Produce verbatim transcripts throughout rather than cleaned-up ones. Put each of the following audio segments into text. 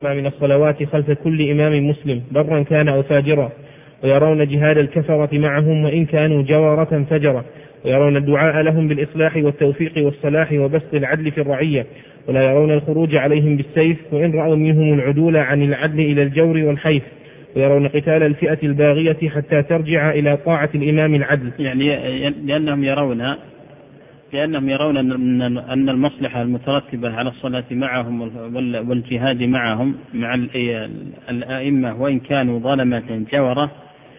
من الصلوات خلف كل إمام مسلم برا كان أو فاجرا، ويرون جهاد الكفرة معهم وإن كانوا جورة فجرا، ويرون الدعاء لهم بالإصلاح والتوفيق والصلاح وبسط العدل في الرعية، ولا يرون الخروج عليهم بالسيف وإن رأوا منهم العدول عن العدل إلى الجور والحيف، ويرون قتال الفئة الباغية حتى ترجع إلى طاعة الإمام العدل. يعني لأنهم يرون لأنهم يرون أن المصلحة المترتبة على الصلاة معهم والجهاد معهم مع الأئمة وإن كانوا ظلمة جورة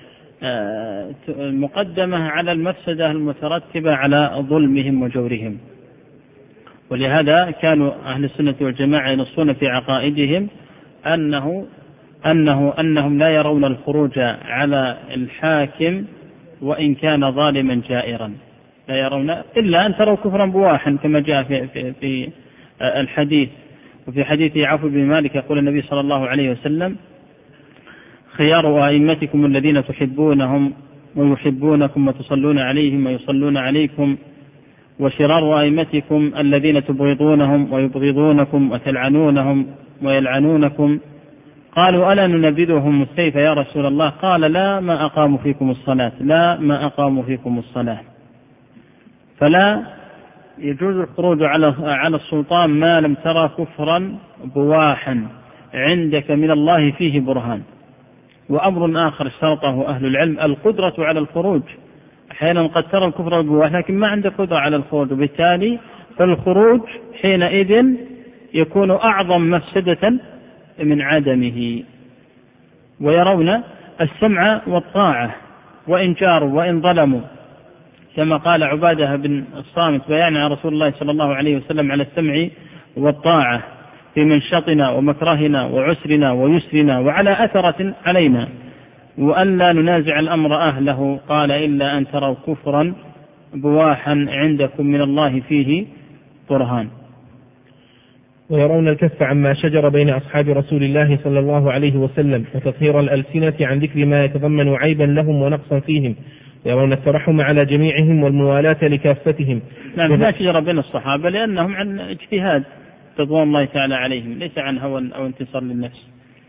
مقدمة على المفسدة المترتبة على ظلمهم وجورهم. ولهذا كانوا أهل السنة والجماعة ينصون في عقائدهم أنه أنه أنهم لا يرون الخروج على الحاكم وإن كان ظالما جائرا، لا يرون إلا أن تروا كفرا بواحا كما جاء في, في, في الحديث. وفي حديث عوف بن مالك يقول النبي صلى الله عليه وسلم: خيار أئمتكم الذين تحبونهم ويحبونكم وتصلون عليهم ويصلون عليكم، وشرار أئمتكم الذين تبغضونهم ويبغضونكم وتلعنونهم ويلعنونكم. قالوا: ألا ننبذهم السيف يا رسول الله؟ قال: لا ما أقاموا فيكم الصلاة لا ما أقاموا فيكم الصلاة. فلا يجوز الخروج على على السلطان ما لم ترى كفرا بواحا عندك من الله فيه برهان. وأمر آخر اشترطه أهل العلم القدرة على الخروج. أحيانا قد ترى الكفر بواحا لكن ما عندك قدرة على الخروج، وبالتالي فالخروج حينئذ يكون أعظم مفسدة من عدمه. ويرون السمع والطاعة وإن جاروا وإن ظلموا، كما قال عبادة بن الصامت: بيعنا رسول الله صلى الله عليه وسلم على السمع والطاعة في منشطنا ومكرهنا وعسرنا ويسرنا وعلى أثرة علينا، وأن لا ننازع الأمر أهله. قال: إلا أن تروا كفرا بواحا عندكم من الله فيه برهان. ويرون الكف عما شجر بين أصحاب رسول الله صلى الله عليه وسلم وتطهير الألسنة عن ذكر ما يتضمن عيبا لهم ونقصا فيهم، يرون الترحم على جميعهم والموالاة لكافتهم. نعم، لا شجر بين الصحابة لأنهم عن اجتهاد رضوان الله تعالى عليهم، ليس عن هوى أو انتصار للنفس.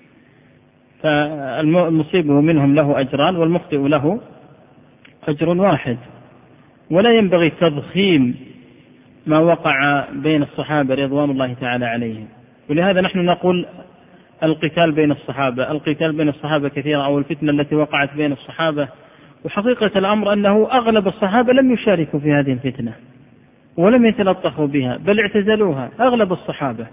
فالمصيب منهم له أجران والمخطئ له أجر واحد. ولا ينبغي تضخيم ما وقع بين الصحابة رضوان الله تعالى عليهم. ولهذا نحن نقول القتال بين الصحابة القتال بين الصحابة كثيرا، أو الفتنة التي وقعت بين الصحابة. وحقيقة الأمر أنه أغلب الصحابة لم يشاركوا في هذه الفتنة ولم يتلطفوا بها، بل اعتزلوها أغلب الصحابة،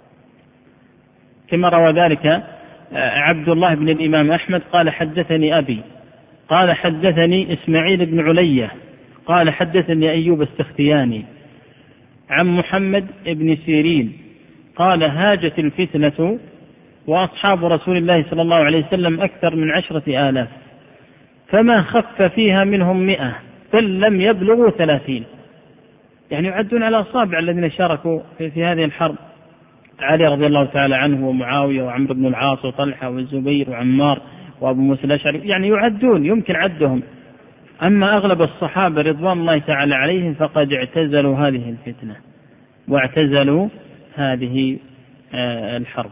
كما روى ذلك عبد الله بن الإمام أحمد قال: حدثني أبي قال حدثني إسماعيل بن علية قال حدثني أيوب السختياني عن محمد بن سيرين قال: هاجت الفتنة وأصحاب رسول الله صلى الله عليه وسلم أكثر من عشرة آلاف، فما خف فيها منهم مئة بل لم يبلغوا ثلاثين. يعني يعدون على أصابع الذين شاركوا في, في هذه الحرب: علي رضي الله تعالى عنه ومعاوية وعمرو بن العاص وطلحة والزبير وعمار وأبو موسى الأشعري، يعني يعدون يمكن عدهم. أما أغلب الصحابة رضوان الله تعالى عليهم فقد اعتزلوا هذه الفتنة واعتزلوا هذه الحرب.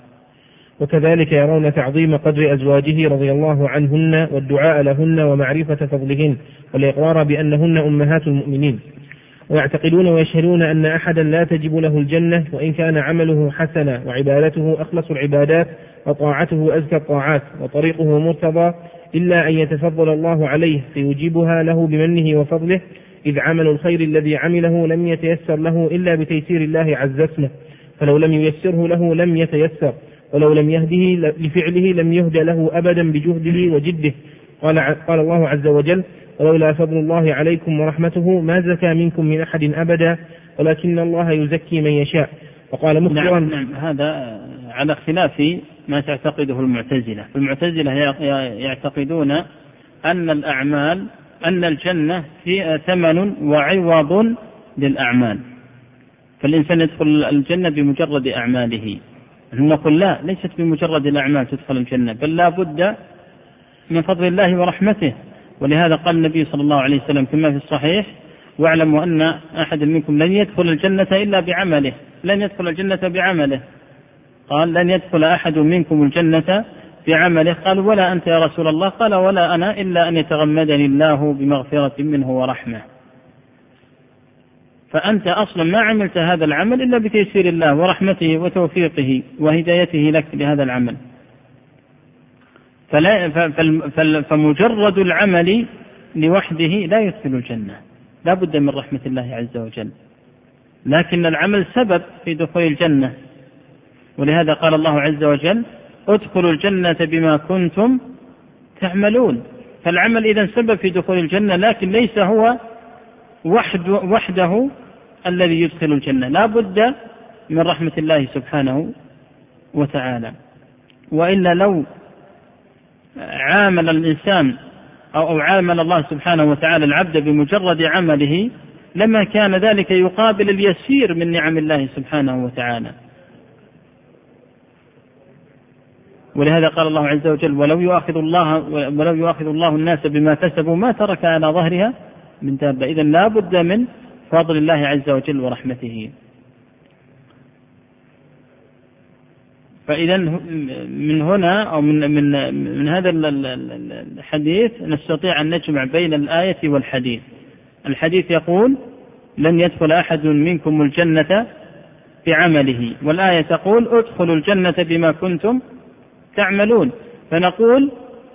وكذلك يرون تعظيم قدر أزواجه رضي الله عنهن والدعاء لهن ومعرفة فضلهن والإقرار بأنهن أمهات المؤمنين، ويعتقدون ويشهدون أن أحدا لا تجب له الجنة وإن كان عمله حسنا وعبادته أخلص العبادات وطاعته أزكى الطاعات وطريقه مرتضى، إلا أن يتفضل الله عليه فيجيبها له بمنه وفضله، إذ عمل الخير الذي عمله لم يتيسر له إلا بتيسير الله عز اسمه، فلو لم ييسره له لم يتيسر، ولو لم يهده لفعله لم يهد له أبدا بجهده وجده. قال, قال الله عز وجل: ولولا فضل الله عليكم ورحمته ما زكى منكم من أحد أبدا ولكن الله يزكي من يشاء. وقال مخبرا: نعم, نعم هذا على خلاف ما تعتقده المعتزلة. المعتزلة يعتقدون أن الأعمال أن الجنة فيها ثمن وعوض للأعمال، فالإنسان يدخل الجنة بمجرد أعماله. نقول لا، ليست بمجرد الأعمال تدخل الجنة، بل لا بد من فضل الله ورحمته. ولهذا قال النبي صلى الله عليه وسلم كما في الصحيح: واعلموا أن أحد منكم لن يدخل الجنة إلا بعمله لن يدخل الجنة بعمله قال لن يدخل أحد منكم الجنة بعمله. قال ولا أنت يا رسول الله؟ قال ولا أنا إلا أن يتغمدني الله بمغفرة منه ورحمة. فأنت أصلا ما عملت هذا العمل إلا بتيسير الله ورحمته وتوفيقه وهدايته لك لهذا العمل. فلا فمجرد العمل لوحده لا يدخل الجنة، لا بد من رحمة الله عز وجل، لكن العمل سبب في دخول الجنة. ولهذا قال الله عز وجل ادخلوا الجنة بما كنتم تعملون. فالعمل إذن سبب في دخول الجنة، لكن ليس هو وحده, وحده الذي يدخل الجنة، لا بد من رحمة الله سبحانه وتعالى. وإلا لو عامل الإنسان أو عامل الله سبحانه وتعالى العبد بمجرد عمله لما كان ذلك يقابل اليسير من نعم الله سبحانه وتعالى. ولهذا قال الله عز وجل ولو يؤاخذ الله ولو يؤاخذ الله الناس بما كسبوا ما ترك على ظهرها من دابة. إذن لا بد من فضل الله عز وجل ورحمته. فإذا من هنا أو من من من هذا الحديث نستطيع أن نجمع بين الآية والحديث. الحديث يقول لن يدخل أحد منكم الجنة بعمله، والآية تقول ادخلوا الجنة بما كنتم تعملون. فنقول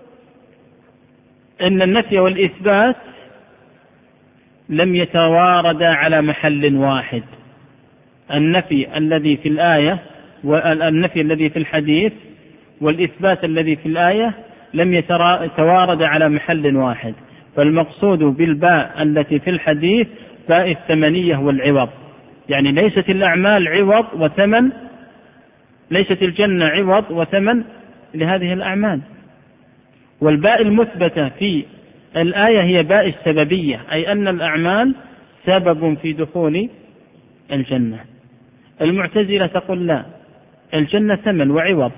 إن النفي والإثبات لم يتواردا على محل واحد. النفي الذي في الآية والنفي الذي في الحديث والإثبات الذي في الآية لم يتوارد على محل واحد. فالمقصود بالباء التي في الحديث باء الثمنية والعوض، يعني ليست الأعمال عوض وثمن، ليست الجنة عوض وثمن لهذه الأعمال. والباء المثبتة في الآية هي باء السببية، أي أن الأعمال سبب في دخول الجنة. المعتزلة تقول لا، الجنة ثمن وعوض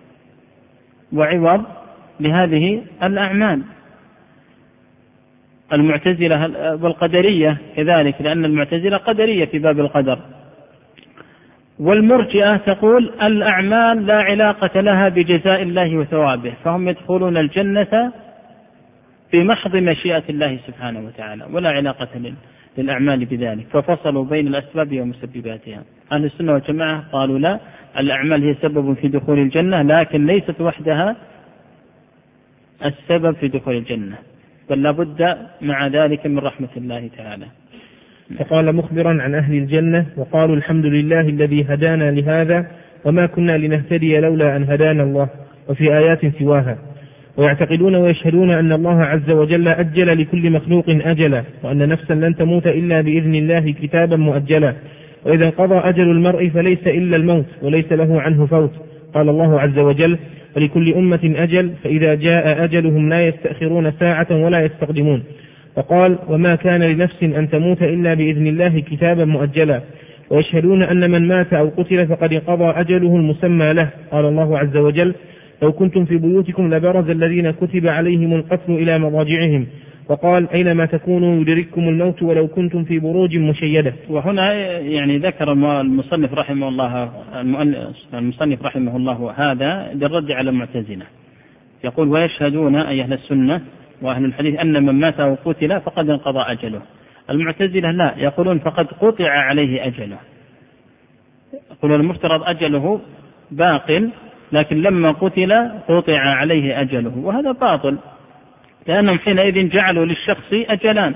وعوض لهذه الأعمال. المعتزلة والقدرية كذلك، لأن المعتزلة قدرية في باب القدر. والمرجئة تقول الأعمال لا علاقة لها بجزاء الله وثوابه، فهم يدخلون الجنة بمحض مشيئة الله سبحانه وتعالى ولا علاقة للأعمال بذلك، ففصلوا بين الأسباب ومسبباتها. أهل السنة والجماعة قالوا لا، الأعمال هي سبب في دخول الجنة، لكن ليست وحدها السبب في دخول الجنة، بل لابد مع ذلك من رحمة الله تعالى. فقال مخبرا عن أهل الجنة وقالوا الحمد لله الذي هدانا لهذا وما كنا لنهتدي لولا أن هدانا الله، وفي آيات سواها. ويعتقدون ويشهدون أن الله عز وجل أجل لكل مخلوق أجلا، وأن نفسا لن تموت إلا بإذن الله كتابا مؤجلا، وإذا انقضى أجل المرء فليس إلا الموت وليس له عنه فوت. قال الله عز وجل ولكل أمة أجل فإذا جاء أجلهم لا يستأخرون ساعة ولا يستقدمون. فقال وما كان لنفس أن تموت إلا بإذن الله كتابا مؤجلا. ويشهدون أن من مات أو قتل فقد انقضى أجله المسمى له. قال الله عز وجل لو كنتم في بيوتكم لبرز الذين كتب عليهم القتل إلى مضاجعهم. وقال أينما تكونوا يدرككم الموت ولو كنتم في بروج مشيدة. وهنا يعني ذكر المصنف رحمه الله المصنف رحمه الله هذا للرد على المعتزلة. يقول ويشهدون أي أهل السنة وأهل الحديث أن من مات أو قتل فقد انقضى أجله. المعتزلة لا، يقولون فقد قطع عليه أجله. يقولون المفترض أجله باق، لكن لما قتل قطع عليه أجله، وهذا باطل، لأنهم حينئذ جعلوا للشخص أجلان،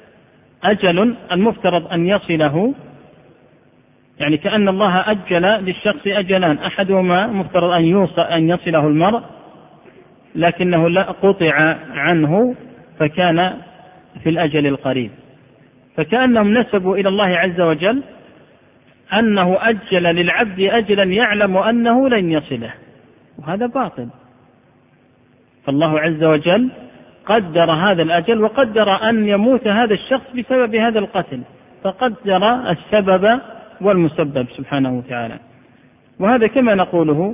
أجل المفترض أن يصله، يعني كأن الله أجل للشخص أجلان، أحدهما مفترض أن يوصل أن يصله المرء لكنه لا قطع عنه فكان في الأجل القريب، فكأنهم نسبوا إلى الله عز وجل أنه أجل للعبد أجلا يعلم أنه لن يصله، وهذا باطل. فالله عز وجل قدر هذا الأجل وقدر أن يموت هذا الشخص بسبب هذا القتل، فقدر السبب والمسبب سبحانه وتعالى. وهذا كما نقوله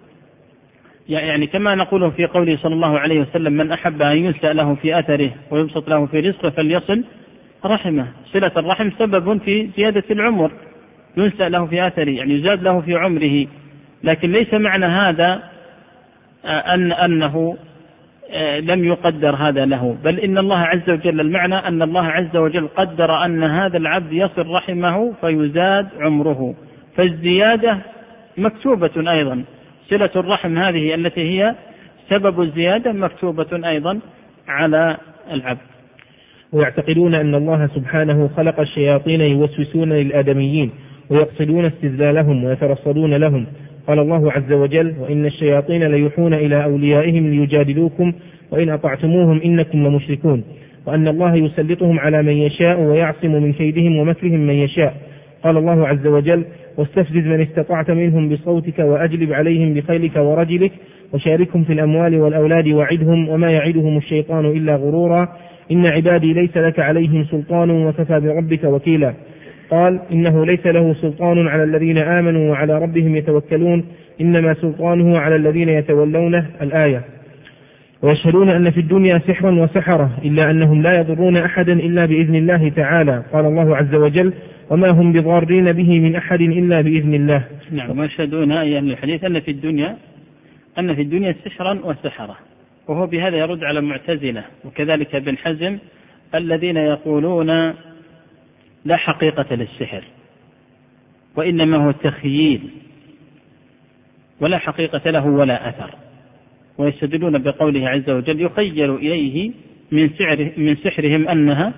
يعني كما نقوله في قوله صلى الله عليه وسلم من أحب أن ينسأ له في أثره ويبسط له في رزقه فليصل رحمه. صلة الرحم سبب في زيادة العمر، ينسأ له في أثره يعني يزاد له في عمره، لكن ليس معنى هذا أن أنه لم يقدر هذا له، بل إن الله عز وجل المعنى أن الله عز وجل قدر أن هذا العبد يصل رحمه فيزاد عمره، فالزيادة مكتوبة أيضا، صلة الرحم هذه التي هي سبب الزيادة مكتوبة أيضا على العبد. ويعتقدون أن الله سبحانه خلق الشياطين يوسوسون للآدميين ويقصدون استذلالهم ويترصدون لهم. قال الله عز وجل: وإن الشياطين ليوحون إلى أوليائهم ليجادلوكم وإن أطعتموهم إنكم لمشركون. وأن الله يسلطهم على من يشاء ويعصم من كيدهم ومكرهم من يشاء. قال الله عز وجل: واستفزز من استطعت منهم بصوتك وأجلب عليهم بخيلك ورجلك وشاركهم في الأموال والأولاد وعدهم وما يعدهم الشيطان إلا غرورا إن عبادي ليس لك عليهم سلطان وكفى بربك وكيلا. قال: إنه ليس له سلطان على الذين آمنوا وعلى ربهم يتوكلون إنما سلطانه على الذين يتولونه. الآية. ويشهدون أن في الدنيا سحرا وسحرة إلا أنهم لا يضرون أحدا إلا بإذن الله تعالى. قال الله عز وجل: وما هم بضارين به من أحد إلا بإذن الله. نعم. ويشهدون أي أهل الحديث أن في الدنيا أن في الدنيا سحرا وسحرة، وهو بهذا يرد على المعتزلة وكذلك ابن حزم الذين يقولون لا حقيقة للسحر وإنما هو تخييل ولا حقيقة له ولا أثر، ويستدلون بقوله عز وجل: يخيل إليه من سحره من سحرهم أنها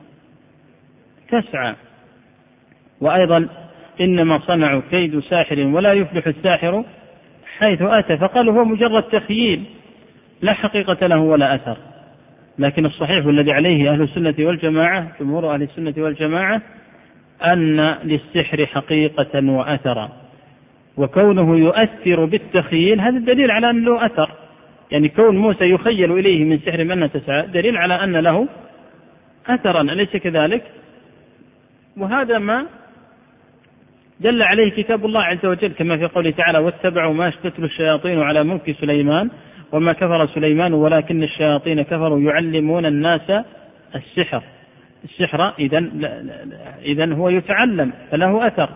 تسعى. وأيضا: إنما صنعوا كيد ساحر ولا يفلح الساحر حيث أتى، فقالوا هو مجرد تخييل لا حقيقة له ولا أثر. لكن الصحيح والذي عليه أهل السنة والجماعة جمهور أهل السنة والجماعة أن للسحر حقيقة وأثرا، وكونه يؤثر بالتخييل هذا الدليل على أن له أثر. يعني كون موسى يخيل إليه من سحر من تسعى دليل على أن له أثرا، أليس كذلك؟ وهذا ما دل عليه كتاب الله عز وجل كما في قوله تعالى: واتبعوا ما تتلو الشياطين على ملك سليمان وما كفر سليمان ولكن الشياطين كفروا يعلمون الناس السحر. السحر إذن, إذن هو يتعلم فله أثر.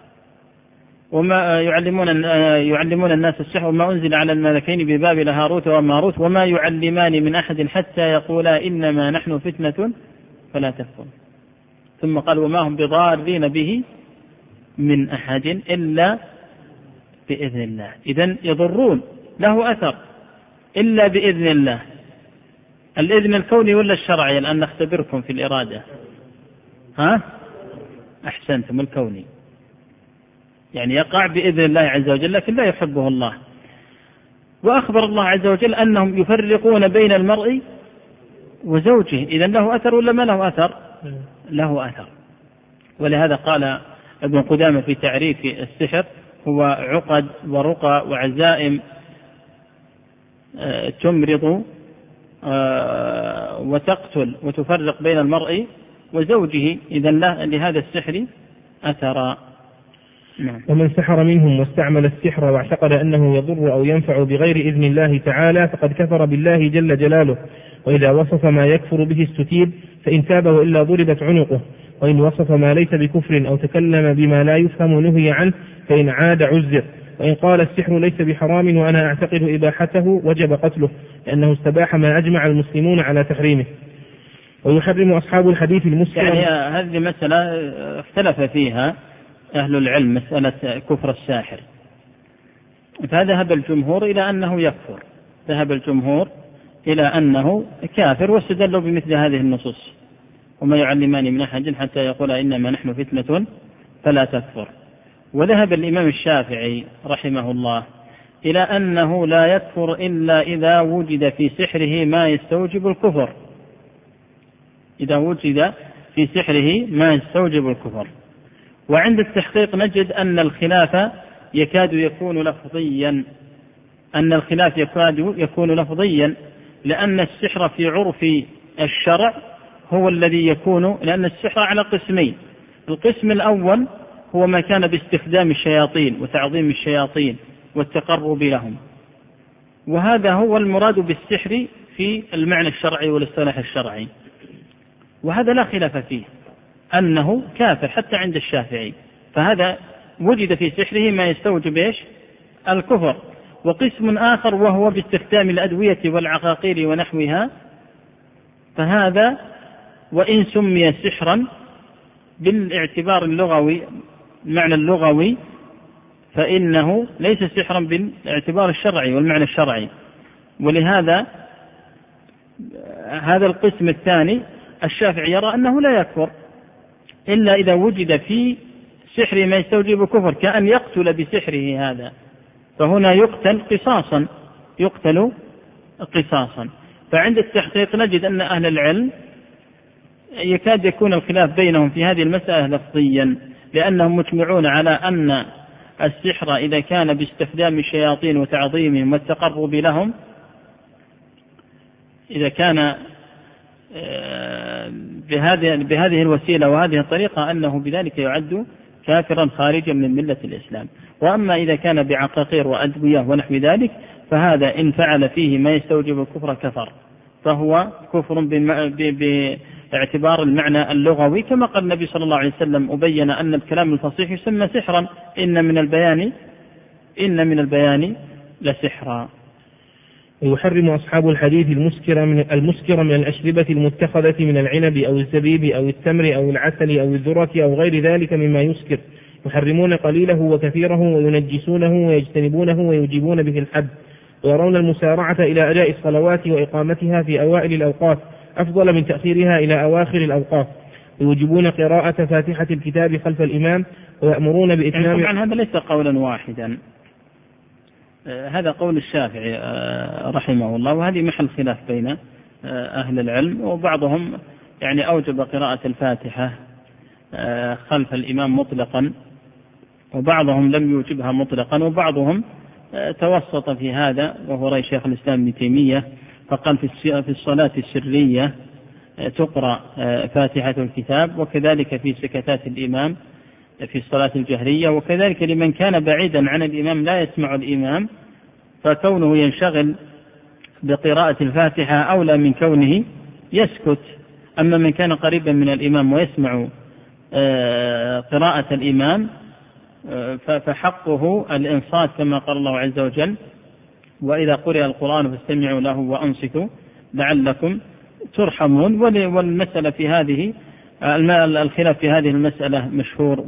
وما يعلمون, يعلمون الناس السحر وما أنزل على الملكين ببابل هاروت وماروت وما يعلمان من أحد حتى يقولا إنما نحن فتنة فلا تكفر. ثم قال: وما هم بضارين به من أحد إلا بإذن الله. إذن يضرون له أثر إلا بإذن الله. الإذن الكوني ولا الشرعي؟ الآن نختبركم في الإرادة. ها؟ أحسنتم، الكوني. يعني يقع بإذن الله عز وجل لكن لا يحبه الله. وأخبر الله عز وجل أنهم يفرقون بين المرء وزوجه. إذن له أثر ولا ما له أثر؟ له أثر. ولهذا قال ابن قدامة في تعريف السحر: هو عقد ورقى وعزائم تمرض وتقتل وتفرق بين المرء وزوجه. إذن لهذا السحر أثر. نعم. ومن سحر منهم واستعمل السحر واعتقد أنه يضر أو ينفع بغير إذن الله تعالى فقد كفر بالله جل جلاله. وإذا وصف ما يكفر به استتيب، فإن تاب وإلا ضربت عنقه. وإن وصف ما ليس بكفر أو تكلم بما لا يفهم نهي عنه، فإن عاد عزر. وإن قال السحر ليس بحرام وأنا أعتقد إباحته وجب قتله، لأنه استباح ما أجمع المسلمون على تحريمه. ويحرم أصحاب الحديث المسلم. يعني هذه مسألة اختلف فيها أهل العلم، مسألة كفر الساحر. فذهب الجمهور إلى أنه يكفر، ذهب الجمهور إلى أنه كافر، واستدلوا بمثل هذه النصوص: وما يعلمان من أحد حتى يقول إنما نحن فتنة فلا تكفر. وذهب الإمام الشافعي رحمه الله إلى أنه لا يكفر إلا إذا وجد في سحره ما يستوجب الكفر، إذا وجد في سحره ما يستوجب الكفر. وعند التحقيق نجد أن الخلاف يكاد يكون لفظيا، أن الخلاف يكاد يكون لفظيا لأن السحر في عرف الشرع هو الذي يكون، لأن السحر على قسمين: القسم الأول هو ما كان باستخدام الشياطين وتعظيم الشياطين والتقرب لهم، وهذا هو المراد بالسحر في المعنى الشرعي والاصطلاح الشرعي، وهذا لا خلاف فيه أنه كافر حتى عند الشافعي. فهذا وجد في سحره ما يستوجب إيش؟ الكفر. وقسم آخر وهو باستخدام الأدوية والعقاقير ونحوها، فهذا وإن سمي سحرا بالاعتبار اللغوي المعنى اللغوي فإنه ليس سحرا بالاعتبار الشرعي والمعنى الشرعي. ولهذا هذا القسم الثاني الشافعي يرى أنه لا يكفر إلا إذا وجد في سحر ما يستوجب كفر، كأن يقتل بسحره هذا، فهنا يقتل قصاصا يقتل قصاصا. فعند التحقيق نجد أن أهل العلم يكاد يكون الخلاف بينهم في هذه المسألة لفظيا، لأنهم مجمعون على أن السحر إذا كان باستخدام الشياطين وتعظيمهم والتقرب لهم، إذا كان بهذه بهذه الوسيلة وهذه الطريقة أنه بذلك يعد كافرا خارجا من ملة الإسلام. وأما إذا كان بعقاقير وأدوية ونحو ذلك فهذا إن فعل فيه ما يستوجب الكفر كفر، فهو كفر باعتبار المعنى اللغوي، كما قال النبي صلى الله عليه وسلم وبين أن الكلام الفصيح يسمى سحرا، إن من البيان إن من البيان لسحرا. ويحرم أصحاب الحديث المسكر من, المسكر من الأشربة المتخذة من العنب أو الزبيب أو التمر أو العسل أو الذرة أو غير ذلك مما يسكر، يحرمون قليله وكثيره وينجسونه ويجتنبونه ويجيبون به الحد. ويرون المسارعة إلى أداء الصلوات وإقامتها في أوائل الأوقات أفضل من تأخيرها إلى أواخر الأوقات، ويوجبون قراءة فاتحة الكتاب خلف الإمام، ويأمرون بإتمام. طبعا هذا ليس قولا واحدا، هذا قول الشافعي رحمه الله، وهذه محل خلاف بين أهل العلم، وبعضهم يعني أوجب قراءة الفاتحة خلف الإمام مطلقا، وبعضهم لم يوجبها مطلقا، وبعضهم توسط في هذا وهو رأي شيخ الإسلام ابن تيمية، فقال في الصلاة السرية تقرأ فاتحة الكتاب، وكذلك في سكتات الإمام في الصلاة الجهرية، وكذلك لمن كان بعيدا عن الإمام لا يسمع الإمام فكونه ينشغل بقراءة الفاتحة أولى من كونه يسكت. أما من كان قريبا من الإمام ويسمع قراءة الإمام فحقه الإنصات كما قال الله عز وجل: وإذا قرئ القرآن فاستمعوا له وأنصتوا لعلكم ترحمون. والمسألة في هذه الخلاف في هذه المسألة مشهور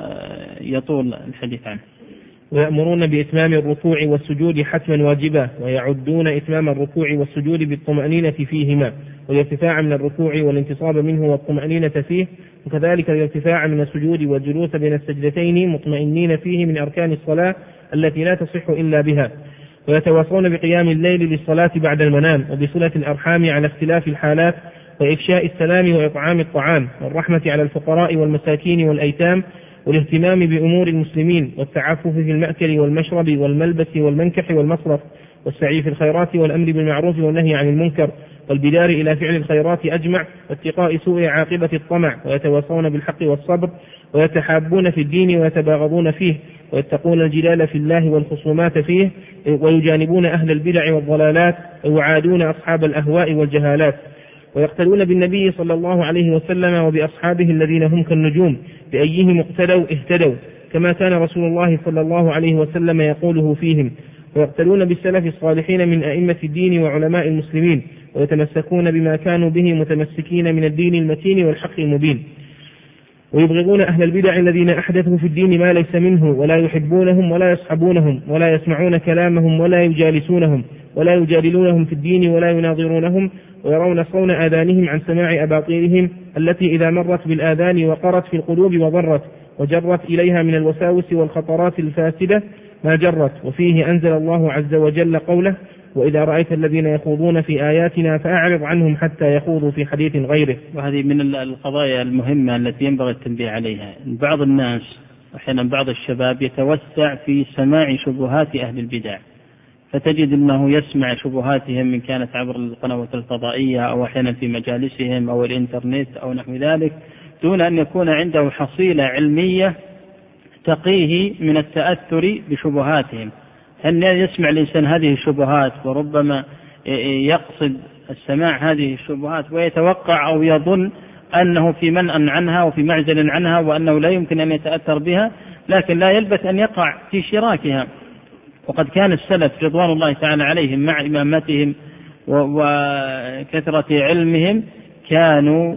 ويطول الحديث عنه. ويأمرون بإتمام الركوع والسجود حتما واجبا، ويعدون إتمام الركوع والسجود بالطمأنينة فيهما، والارتفاع من الركوع والانتصاب منه والطمأنينة فيه، وكذلك الارتفاع من السجود والجلوس بين السجدتين مطمئنين فيه من أركان الصلاة التي لا تصح إلا بها. ويتواصون بقيام الليل للصلاة بعد المنام، وبصلة الأرحام على اختلاف الحالات، وإفشاء السلام وإطعام الطعام، والرحمة على الفقراء والمساكين والأيتام، والاهتمام بأمور المسلمين، والتعفف في المأكل والمشرب والملبس والمنكح والمصرف، والسعي في الخيرات والأمر بالمعروف والنهي عن المنكر، والبدار إلى فعل الخيرات أجمع، واتقاء سوء عاقبة الطمع. ويتواصون بالحق والصبر، ويتحابون في الدين ويتباغضون فيه، ويتقون الجدال في الله والخصومات فيه، ويجانبون أهل البدع والضلالات، ويعادون أصحاب الأهواء والجهالات. ويقتدون بالنبي صلى الله عليه وسلم وبأصحابه الذين هم كالنجوم، بأيهم اقتدوا اهتدوا، كما كان رسول الله صلى الله عليه وسلم يقوله فيهم. ويقتدون بالسلف الصالحين من أئمة الدين وعلماء المسلمين، ويتمسكون بما كانوا به متمسكين من الدين المتين والحق المبين. ويبغضون أهل البدع الذين أحدثوا في الدين ما ليس منه، ولا يحبونهم ولا يصحبونهم ولا يسمعون كلامهم ولا يجالسونهم ولا يجادلونهم في الدين ولا يناظرونهم، ويرون صون آذانهم عن سماع أباطيلهم التي إذا مرت بالآذان وقرت في القلوب وضرت وجرت إليها من الوساوس والخطرات الفاسدة ما جرت. وفيه أنزل الله عز وجل قوله: وإذا رأيت الذين يخوضون في آياتنا فأعرض عنهم حتى يخوضوا في حديث غيره. وهذه من القضايا المهمة التي ينبغي التنبيه عليها. بعض الناس أحيانا بعض الشباب يتوسع في سماع شبهات أهل البدع، فتجد أنه يسمع شبهاتهم من كانت عبر القنوات الفضائية أو أحيانا في مجالسهم أو الإنترنت أو نحو ذلك، دون أن يكون عنده حصيلة علمية تقيه من التأثر بشبهاتهم. أن يسمع الإنسان هذه الشبهات وربما يقصد السماع هذه الشبهات ويتوقع أو يظن أنه في منأ عنها وفي معزل عنها وأنه لا يمكن أن يتأثر بها، لكن لا يلبث أن يقع في شراكها. وقد كان السلف رضوان الله تعالى عليهم مع إمامتهم وكثرة علمهم كانوا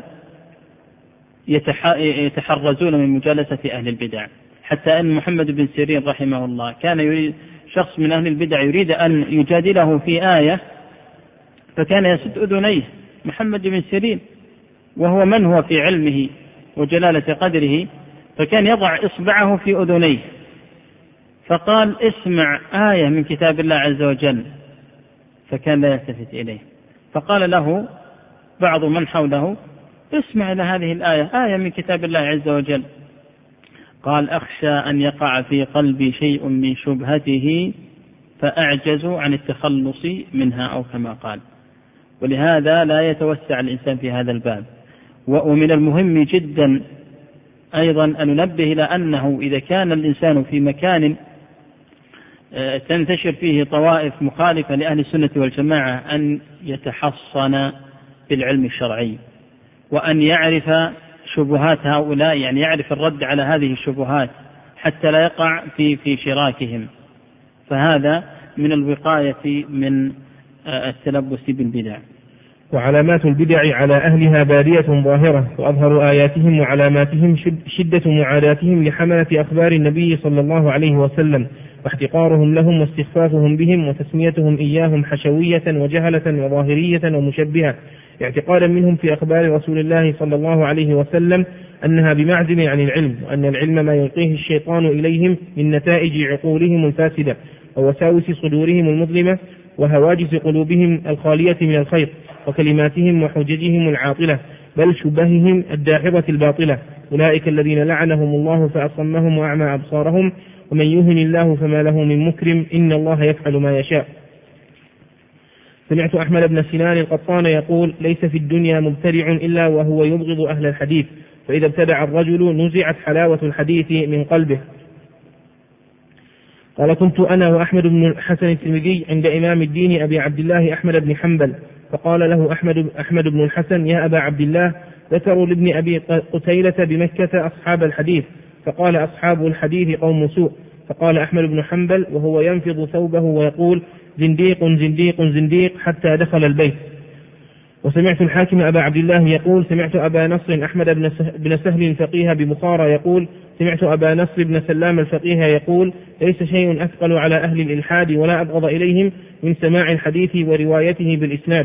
يتحرزون من مجالسة أهل البدع، حتى أن محمد بن سيرين رحمه الله كان يريد شخص من أهل البدع يريد أن يجادله في آية فكان يسد أذنيه محمد بن سيرين وهو من هو في علمه وجلالة قدره، فكان يضع إصبعه في أذنيه فقال اسمع آية من كتاب الله عز وجل، فكان لا يلتفت إليه. فقال له بعض من حوله اسمع إلى هذه الآية، آية من كتاب الله عز وجل. قال أخشى أن يقع في قلبي شيء من شبهته فأعجز عن التخلص منها أو كما قال. ولهذا لا يتوسع الإنسان في هذا الباب. ومن المهم جدا أيضا أن ننبه إلى أنه إذا كان الإنسان في مكان تنتشر فيه طوائف مخالفة لأهل السنة والجماعة أن يتحصن بالعلم الشرعي وأن يعرف شبهات هؤلاء، يعني يعرف الرد على هذه الشبهات حتى لا يقع في في شراكهم، فهذا من الوقاية من التلبس بالبدع. وعلامات البدع على أهلها بادية ظاهرة، وأظهر آياتهم وعلاماتهم شدة معاداتهم لحملة أخبار النبي صلى الله عليه وسلم، واحتقارهم لهم واستخفافهم بهم وتسميتهم إياهم حشوية وجهلة وظاهرية ومشبهة، اعتقادا منهم في أخبار رسول الله صلى الله عليه وسلم أنها بمعزل عن العلم، وأن العلم ما يلقيه الشيطان إليهم من نتائج عقولهم الفاسدة ووساوس صدورهم المظلمة وهواجس قلوبهم الخالية من الخير وكلماتهم وحججهم العاطلة بل شبههم الداحضة الباطلة. أولئك الذين لعنهم الله فأصمهم وأعمى أبصارهم ومن يهن الله فما له من مكرم إن الله يفعل ما يشاء. سمعت أحمد بن سنان القطان يقول ليس في الدنيا مبتدع إلا وهو يبغض أهل الحديث، فإذا ابتدع الرجل نزعت حلاوة الحديث من قلبه. قال كنت أنا وأحمد بن الحسن الترمذي عند إمام الدين أبي عبد الله أحمد بن حنبل، فقال له أحمد, أحمد بن الحسن يا أبا عبد الله ذكروا لابن أبي قتيلة بمكة أصحاب الحديث، فقال أصحاب الحديث قوم سوء. فقال أحمد بن حنبل وهو ينفض ثوبه ويقول زنديق زنديق زنديق حتى دخل البيت. وسمعت الحاكم أبا عبد الله يقول سمعت أبا نصر أحمد بن سهل الفقيه ببخارى يقول سمعت أبا نصر بن سلام الفقيه يقول ليس شيء أثقل على أهل الإلحاد ولا أبغض إليهم من سماع الحديث وروايته بالإسناد.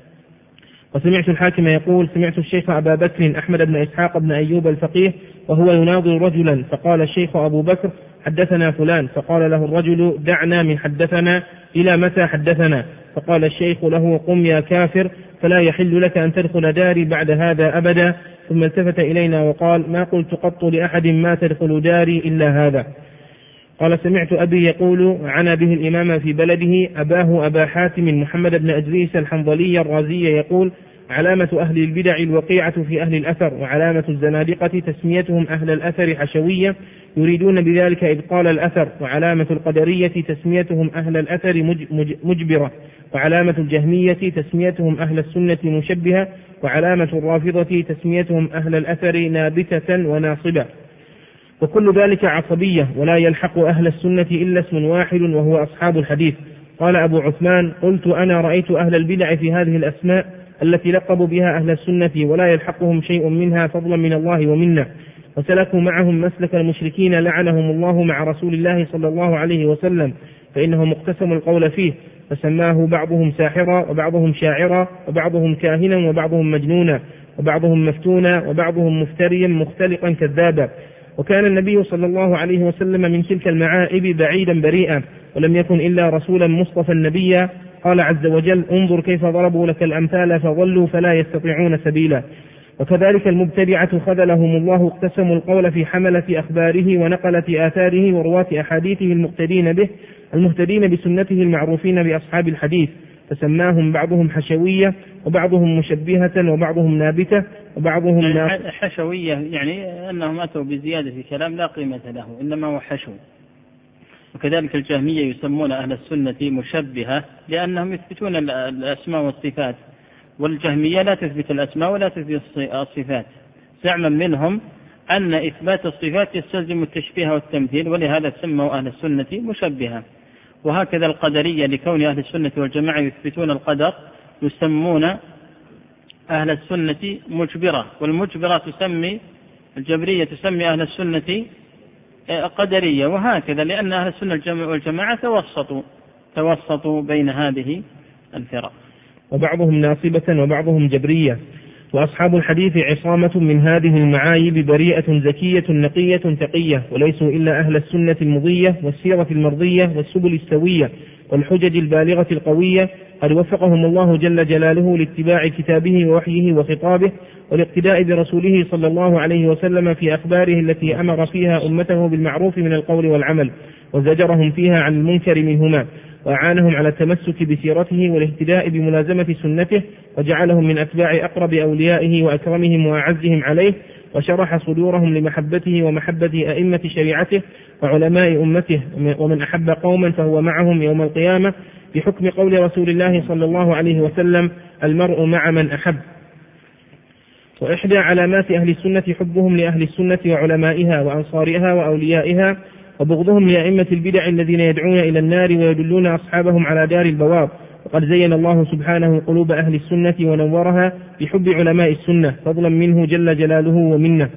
وسمعت الحاكم يقول سمعت الشيخ أبا بكر أحمد بن إسحاق بن أيوب الفقيه وهو يناظر رجلا، فقال الشيخ أبو بكر حدثنا فلان، فقال له الرجل دعنا من حدثنا إلى متى حدثنا؟ فقال الشيخ له قم يا كافر فلا يحل لك أن تدخل داري بعد هذا أبدا. ثم التفت إلينا وقال ما قلت قط لأحد ما تدخل داري إلا هذا. قال سمعت أبي يقول عنا به الإمام في بلده أباه أبا حاتم محمد بن أدريس الحنظلي الرازي يقول علامة أهل البدع الوقيعة في أهل الأثر، وعلامة الزنادقة تسميتهم أهل الأثر حشوية يريدون بذلك إبطال الأثر، وعلامة القدرية تسميتهم أهل الأثر مجبرة، وعلامة الجهمية تسميتهم أهل السنة مشبهة، وعلامة الرافضة تسميتهم أهل الأثر نابتة وناصبة، وكل ذلك عصبية ولا يلحق أهل السنة إلا اسم واحد وهو أصحاب الحديث. قال أبو عثمان قلت أنا رأيت أهل البدع في هذه الأسماء التي لقبوا بها أهل السنة ولا يلحقهم شيء منها فضلا من الله ومنه، وسلكوا معهم مسلك المشركين لعنهم الله مع رسول الله صلى الله عليه وسلم، فإنهم اقتسموا القول فيه، فسماه بعضهم ساحرا وبعضهم شاعرا وبعضهم كاهنا وبعضهم مجنونا وبعضهم مفتونا وبعضهم مفتريا مختلقا كذابا. وكان النبي صلى الله عليه وسلم من تلك المعائب بعيدا بريئا، ولم يكن إلا رسولا مصطفى نبيا. قال عز وجل انظر كيف ضربوا لك الأمثال فضلوا فلا يستطيعون سبيلا. وكذلك المبتدعة خذلهم الله اقتسموا القول في حملة أخباره ونقلة آثاره ورواة أحاديثه المقتدين به المهتدين بسنته المعروفين بأصحاب الحديث، فسماهم بعضهم حشوية وبعضهم مشبهة وبعضهم نابتة وبعضهم يعني حشوية، يعني أنهم أتوا بزيادة في كلام لا قيمة له إنما هو حشو. وكذلك الجهمية يسمون أهل السنة مشبهة لأنهم يثبتون الأسماء والصفات، والجهمية لا تثبت الأسماء ولا تثبت الصفات، زعما منهم أن إثبات الصفات يستلزم التشبيه والتمثيل، ولهذا سموا أهل السنة مشبهة. وهكذا القدرية لكون أهل السنة والجماعة يثبتون القدر يسمون أهل السنة مجبرة، والمجبرة تسمي الجبرية تسمي أهل السنة قدرية، وهكذا لأن أهل السنة والجماعة توسطوا توسطوا بين هذه الفرق. وبعضهم ناصبة وبعضهم جبرية. وأصحاب الحديث عصامة من هذه المعايب، بريئة زكية نقية تقية، وليسوا إلا أهل السنة المضية والسيرة المرضية والسبل السوية والحجج البالغة القوية، قد وفقهم الله جل جلاله لاتباع كتابه ووحيه وخطابه، والاقتداء برسوله صلى الله عليه وسلم في أخباره التي أمر فيها أمته بالمعروف من القول والعمل، وزجرهم فيها عن المنكر منهما، وأعانهم على التمسك بسيرته والاهتداء بملازمة سنته، وجعلهم من أتباع أقرب أوليائه وأكرمهم وأعزهم عليه، وشرح صدورهم لمحبته ومحبة أئمة شريعته وعلماء أمته، ومن أحب قوما فهو معهم يوم القيامة، بحكم قول رسول الله صلى الله عليه وسلم: المرء مع من أحب. وإحدى علامات أهل السنة حبهم لأهل السنة وعلمائها وأنصارها وأوليائها، وبغضهم لأئمة البدع الذين يدعون إلى النار ويدلون أصحابهم على دار البوار. وقد زين الله سبحانه قلوب أهل السنة ونورها بحب علماء السنة، فضلا منه جل جلاله ومنه.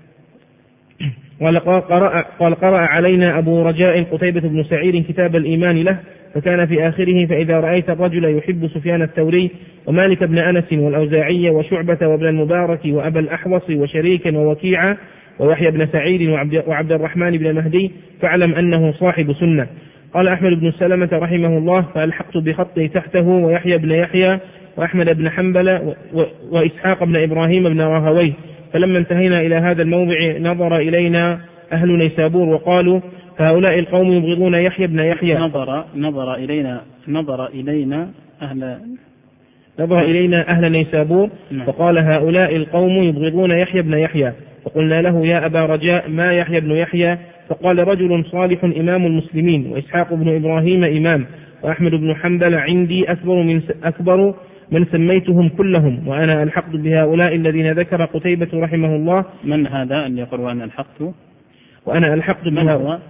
قال قرأ, قال قرأ علينا أبو رجاء قتيبة بن سعيد كتاب الإيمان له، فكان في آخره: فإذا رأيت الرجل يحب سفيان الثوري ومالك بن أنس والأوزاعي وشعبة وابن المبارك وأبا الأحوص وشريكا ووكيعا ويحيى بن سعيد وعبد الرحمن بن مهدي فاعلم أنه صاحب سنة. قال أحمد بن سلمة رحمه الله: فألحقت بخطي تحته ويحيى بن يحيى وأحمد بن حنبل وإسحاق بن إبراهيم بن راهويه، فلما انتهينا إلى هذا الموضع نظر إلينا أهل نيسابور وقالوا: فهؤلاء القوم يبغضون يحيى بن يحيى. نظر نظر إلينا نظر إلينا أهل نظر إلينا أهل نيسابور فقال: هؤلاء القوم يبغضون يحيى بن يحيى. فقلنا له: يا أبا رجاء ما يحيى بن يحيى؟ فقال: رجل صالح إمام المسلمين، وإسحاق بن إبراهيم إمام، وأحمد بن حنبل عندي أكبر من أكبر من سميتهم كلهم، وأنا ألحقت بهؤلاء الذين ذكر قتيبة رحمه الله. من هذا اللي يقول وأنا ألحقت؟ وأنا ألحقت بهؤلاء.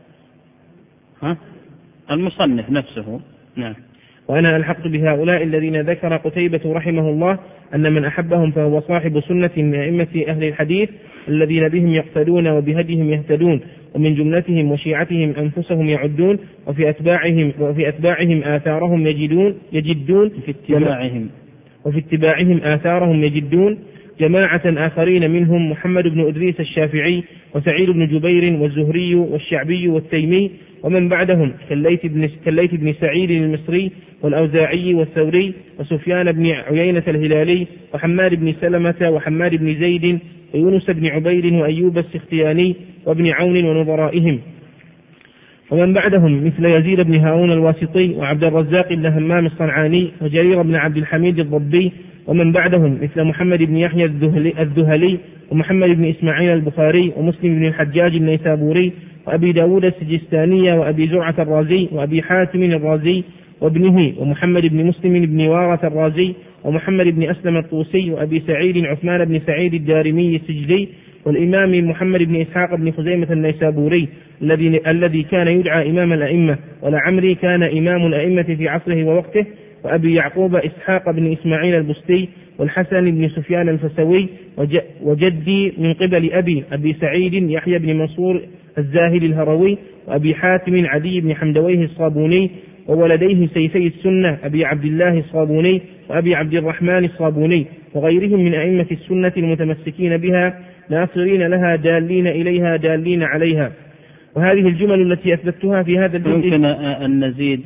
ها؟ المصنف نفسه. نعم. وأنا ألحقت بهؤلاء الذين ذكر قتيبة رحمه الله أن من أحبهم فهو صاحب سنة من أئمة أهل الحديث الذين بهم يقتدون وبهديهم يهتدون، ومن جملتهم وشيعتهم أنفسهم يعدون، وفي أتباعهم وفي أتباعهم آثارهم يجدون يجدون في اتباعهم وفي اتباعهم آثارهم يجدون جماعة آخرين منهم محمد بن إدريس الشافعي وسعيد بن جبير والزهري والشعبي والتيمي، ومن بعدهم كالليث بن, كالليث بن سعيد المصري والأوزاعي والثوري وسفيان بن عيينة الهلالي وحماد بن سلمة وحماد بن زيد ويونس بن عبيد وأيوب السختياني وابن عون ونظرائهم، ومن بعدهم مثل يزيد بن هارون الواسطي وعبد الرزاق بن همام الصنعاني وجرير بن عبد الحميد الضبي، ومن بعدهم مثل محمد بن يحيى الذهلي ومحمد بن إسماعيل البخاري ومسلم بن الحجاج النيسابوري وأبي داود السجستاني وأبي زرعة الرازي وأبي حاتم الرازي وابنه ومحمد بن مسلم بن وارة الرازي ومحمد بن أسلم الطوسي وأبي سعيد عثمان بن سعيد الدارمي السجدي والإمام محمد بن إسحاق بن خزيمة النيسابوري الذي الذي كان يدعى إمام الأئمة، ولعمري كان إمام الأئمة في عصره ووقته، وأبي يعقوب إسحاق بن إسماعيل البستي والحسن بن سفيان الفسوي، وجدي من قبل أبي أبي سعيد يحيى بن منصور الزاهد الهروي وأبي حاتم عدي بن حمدويه الصابوني، وولديه سيفي السنة أبي عبد الله الصابوني وأبي عبد الرحمن الصابوني، وغيرهم من أئمة السنة المتمسكين بها ناصرين لها دالين إليها دالين عليها. وهذه الجمل التي أثبتها في هذا الجزء ممكن أن نزيد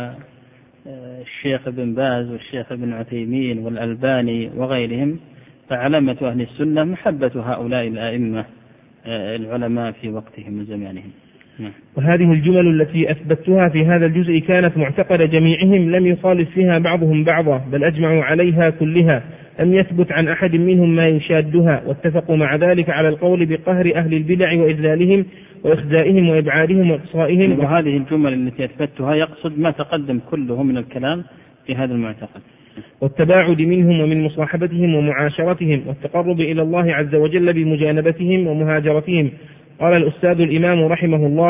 والشيخ ابن باز والشيخ ابن عثيمين والألباني وغيرهم، فعلامة أهل السنة محبة هؤلاء الأئمة العلماء في وقتهم وزمانهم. وهذه الجمل التي أثبتها في هذا الجزء كانت معتقد جميعهم، لم يخالف فيها بعضهم بعضا، بل أجمعوا عليها كلها، لم يثبت عن أحد منهم ما يشادها، واتفقوا مع ذلك على القول بقهر أهل البدع وإذلالهم وإخزائهم وإبعادهم وإقصائهم. وهذه الجمل التي أثبتها يقصد ما تقدم كله من الكلام في هذا المعتقد، والتباعد منهم ومن مصاحبتهم ومعاشرتهم، والتقرب إلى الله عز وجل بمجانبتهم ومهاجرتهم. قال الأستاذ الإمام رحمه الله: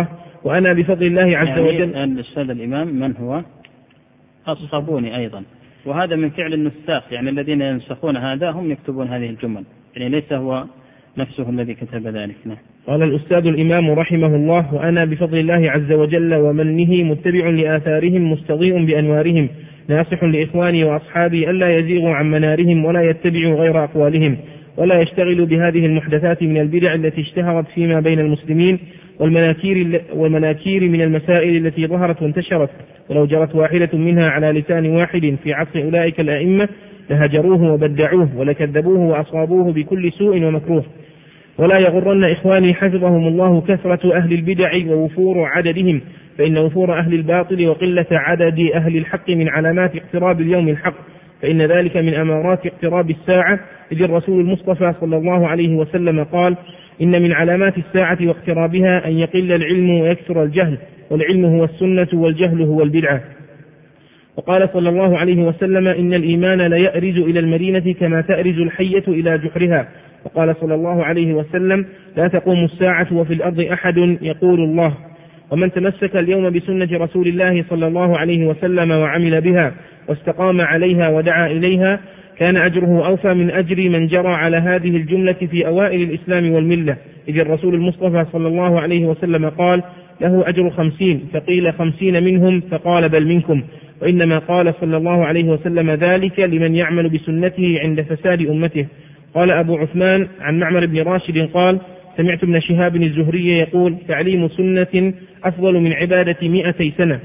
وأنا بفضل الله عز يعني وجل. الأستاذ الإمام من هو؟ الصابوني أيضا، وهذا من فعل النساخ، يعني الذين ينسخون هذا هم يكتبون هذه الجمل، يعني ليس هو نفسه الذي كتب ذلك. نعم. قال الأستاذ الإمام رحمه الله: وأنا بفضل الله عز وجل ومنه متبع لآثارهم مستضيء بأنوارهم، ناصح لإخواني وأصحابي ألا يزيغوا عن منارهم ولا يتبعوا غير أقوالهم، ولا يشتغلوا بهذه المحدثات من البدع التي اشتهرت فيما بين المسلمين والمناكير, والمناكير من المسائل التي ظهرت وانتشرت، ولو جرت واحدة منها على لسان واحد في عصر أولئك الأئمة لهجروه وبدعوه ولكذبوه وأصابوه بكل سوء ومكروه. ولا يغرن إخواني حفظهم الله كثرة أهل البدع ووفور عددهم، فإن وفور أهل الباطل وقلة عدد أهل الحق من علامات اقتراب اليوم الحق، فإن ذلك من أمارات اقتراب الساعة، إذ الرسول المصطفى صلى الله عليه وسلم قال: إن من علامات الساعة واقترابها أن يقل العلم ويكثر الجهل، والعلم هو السنة والجهل هو البدعة. وقال صلى الله عليه وسلم: إن الإيمان ليأرج إلى المدينة كما تأرج الحية إلى جحرها. وقال صلى الله عليه وسلم: لا تقوم الساعة وفي الأرض أحد يقول الله. ومن تمسك اليوم بسنة رسول الله صلى الله عليه وسلم وعمل بها واستقام عليها ودعا إليها كان أجره أوفى من أجر من جرى على هذه الجملة في أوائل الإسلام والملة، إذ الرسول المصطفى صلى الله عليه وسلم قال: له أجر خمسين، فقيل خمسين منهم، فقال: بل منكم. وإنما قال صلى الله عليه وسلم ذلك لمن يعمل بسنته عند فساد أمته. قال أبو عثمان عن معمر بن راشد قال: سمعت ابن شهاب الزهري يقول: تعليم سنة أفضل من عبادة مئتي سنة.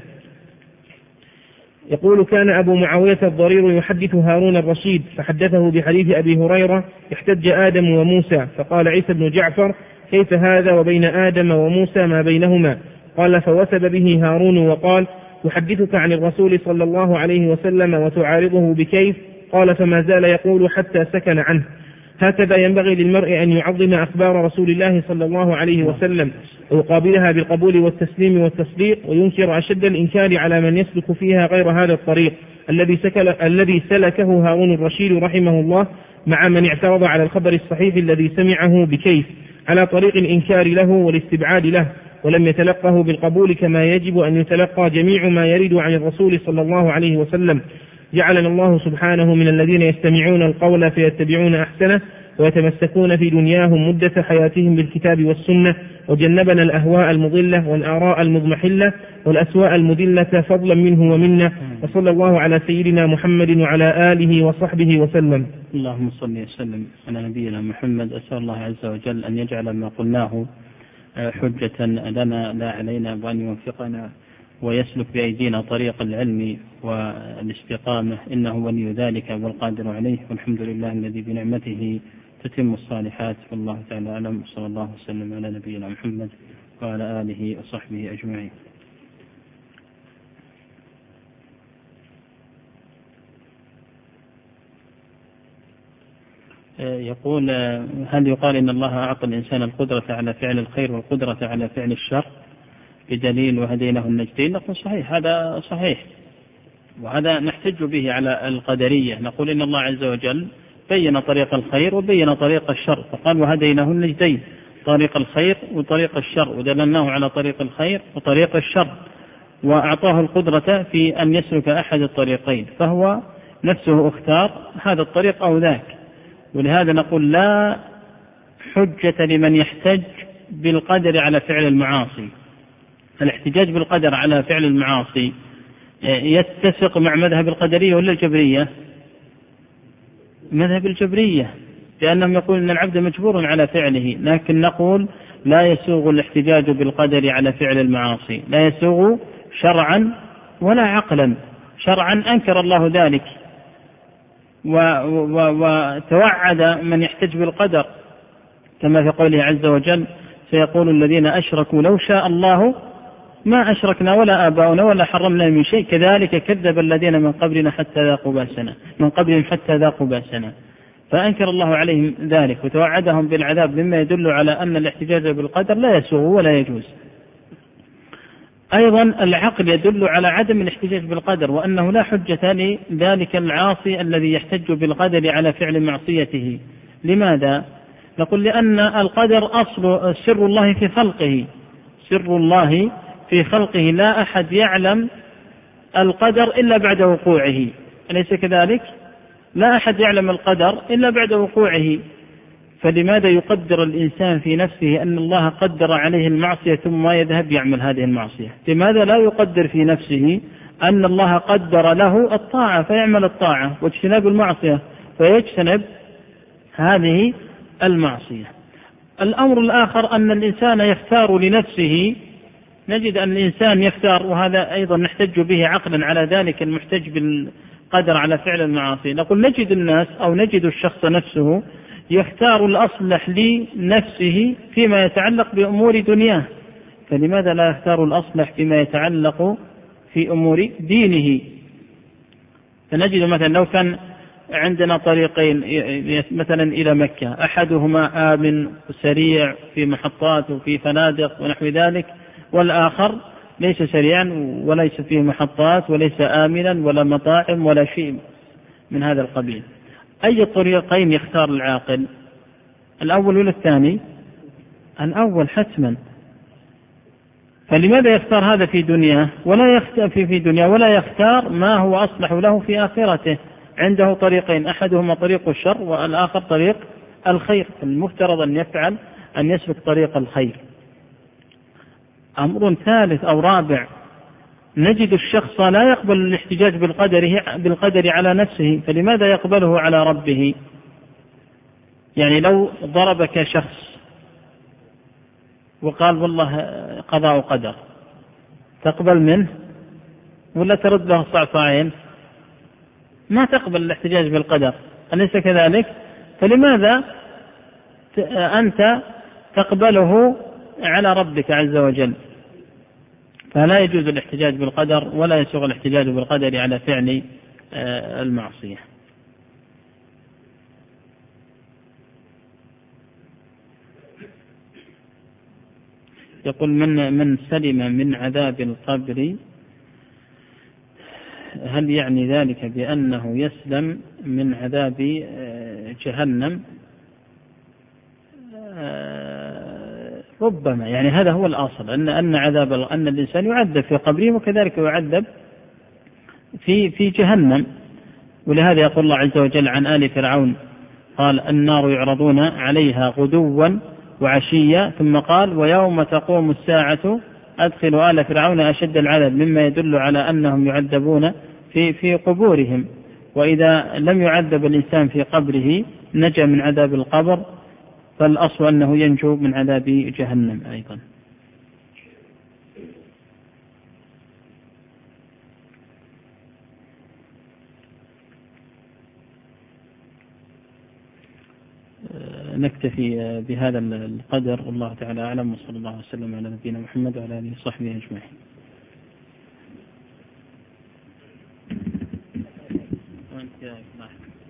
يقول: كان أبو معاوية الضرير يحدث هارون الرشيد، فحدثه بحديث أبي هريرة: احتج آدم وموسى، فقال عيسى بن جعفر: كيف هذا وبين آدم وموسى ما بينهما؟ قال: فوثب به هارون وقال: أحدثك عن الرسول صلى الله عليه وسلم وتعارضه بكيف؟ قال: فما زال يقول حتى سكن عنه. هكذا ينبغي للمرء أن يعظم أخبار رسول الله صلى الله عليه وسلم ويقابلها بالقبول والتسليم والتصديق، وينكر أشد الإنكار على من يسلك فيها غير هذا الطريق الذي, الذي سلكه هارون الرشيد رحمه الله مع من اعترض على الخبر الصحيح الذي سمعه بكيف على طريق الإنكار له والاستبعاد له، ولم يتلقه بالقبول كما يجب أن يتلقى جميع ما يرد عن الرسول صلى الله عليه وسلم. جعلنا الله سبحانه من الذين يستمعون القول فيتبعون أحسنه ويتمسكون في دنياهم مدة حياتهم بالكتاب والسنة، وجنبنا الأهواء المضلة والآراء المضمحلة والأسواء المذلة فضلا منه ومنا. وصلى الله على سيدنا محمد وعلى آله وصحبه وسلم. اللهم صل وسلم على نبينا محمد. أسأل الله عز وجل أن يجعل ما قلناه حجة لنا لا علينا، وأن يوفقنا ويسلك بأيدينا طريق العلم والاستقامة، إنه ولي ذلك والقادر عليه، والحمد لله الذي بنعمته تتم الصالحات. والله تعالى أعلم. صلى الله وسلم على نبينا محمد وعلى آله وصحبه أجمعين. يقول: هل يقال إن الله أعطى الإنسان القدرة على فعل الخير والقدرة على فعل الشر بدليل وهديناه النجدين؟ نقول صحيح، هذا صحيح، وهذا نحتج به على القدرية. نقول إن الله عز وجل بين طريق الخير وبين طريق الشر، فقال: وهديناه النجدين، طريق الخير وطريق الشر، ودللناه على طريق الخير وطريق الشر، وأعطاه القدرة في أن يسلك أحد الطريقين، فهو نفسه اختار هذا الطريق أو ذاك. ولهذا نقول: لا حجة لمن يحتج بالقدر على فعل المعاصي. الاحتجاج بالقدر على فعل المعاصي يتسق مع مذهب القدرية ولا الجبرية؟ مذهب الجبرية، لأنهم يقول أن العبد مجبور على فعله، لكن نقول لا يسوغ الاحتجاج بالقدر على فعل المعاصي، لا يسوغ شرعا ولا عقلا. شرعا أنكر الله ذلك وتوعد من يحتج بالقدر كما في قوله عز وجل: سيقول الذين أشركوا لو شاء الله ما أشركنا ولا آباؤنا ولا حرمنا من شيء كذلك كذب الذين من قبلنا حتى ذاقوا بأسنا من قبلهم حتى ذاقوا بأسنا. فأنكر الله عليهم ذلك وتوعدهم بالعذاب، مما يدل على أن الاحتجاج بالقدر لا يسوغ ولا يجوز. أيضا العقل يدل على عدم الاحتجاج بالقدر، وأنه لا حجة لذلك العاصي الذي يحتج بالقدر على فعل معصيته. لماذا؟ نقول: لأن القدر أصل سر الله في خلقه، سر الله في خلقه لا أحد يعلم القدر إلا بعد وقوعه، أليس كذلك؟ لا أحد يعلم القدر إلا بعد وقوعه، فلماذا يقدر الإنسان في نفسه أن الله قدر عليه المعصية ثم يذهب يعمل هذه المعصية؟ لماذا لا يقدر في نفسه أن الله قدر له الطاعة فيعمل الطاعة واجتناب المعصية فيجتنب هذه المعصية؟ الأمر الآخر أن الإنسان يختار لنفسه، نجد أن الإنسان يختار، وهذا أيضا نحتج به عقلا على ذلك المحتج بالقدر على فعل المعاصي. نقول نجد الناس أو نجد الشخص نفسه يختار الأصلح لنفسه فيما يتعلق بأمور دنياه، فلماذا لا يختار الأصلح فيما يتعلق في أمور دينه؟ فنجد مثلا لو كان عندنا طريقين مثلا إلى مكة، أحدهما آمن وسريع في محطات وفي فنادق ونحو ذلك، والآخر ليس سريعا وليس فيه محطات وليس آمنا ولا مطاعم ولا شيء من هذا القبيل، أي الطريقين يختار العاقل؟ الأول ولا الثاني؟ الأول حتما. فلماذا يختار هذا في دنياه ولا يختار في, في دنيا ولا يختار ما هو أصلح له في آخرته؟ عنده طريقين، أحدهما طريق الشر والآخر طريق الخير، المفترض أن يفعل أن يسلك طريق الخير. أمر ثالث أو رابع، نجد الشخص لا يقبل الاحتجاج بالقدر بالقدر على نفسه، فلماذا يقبله على ربه؟ يعني لو ضربك شخص وقال والله قضاء وقدر، تقبل منه ولا ترد له صعصعين؟ ما تقبل الاحتجاج بالقدر، أليس كذلك؟ فلماذا أنت تقبله على ربك عز وجل؟ فلا يجوز الاحتجاج بالقدر ولا يسوغ الاحتجاج بالقدر على فعل المعصية. يقول من من سلم من عذاب القبر هل يعني ذلك بأنه يسلم من عذاب جهنم؟ ربما، يعني هذا هو الأصل، أن أن عذاب أن الإنسان يعذب في قبره وكذلك يعذب في في جهنم. ولهذا يقول الله عز وجل عن آل فرعون قال النار يعرضون عليها غدوا وعشيا، ثم قال ويوم تقوم الساعة أدخلوا آل فرعون أشد العذاب، مما يدل على أنهم يعذبون في في قبورهم. وإذا لم يعذب الإنسان في قبره نجا من عذاب القبر، فالأصل أنه ينجو من عذاب جهنم أيضا. نكتفي بهذا القدر، والله تعالى أعلم، وصلى الله وسلم على نبينا محمد وعلى آله وصحبه أجمعين.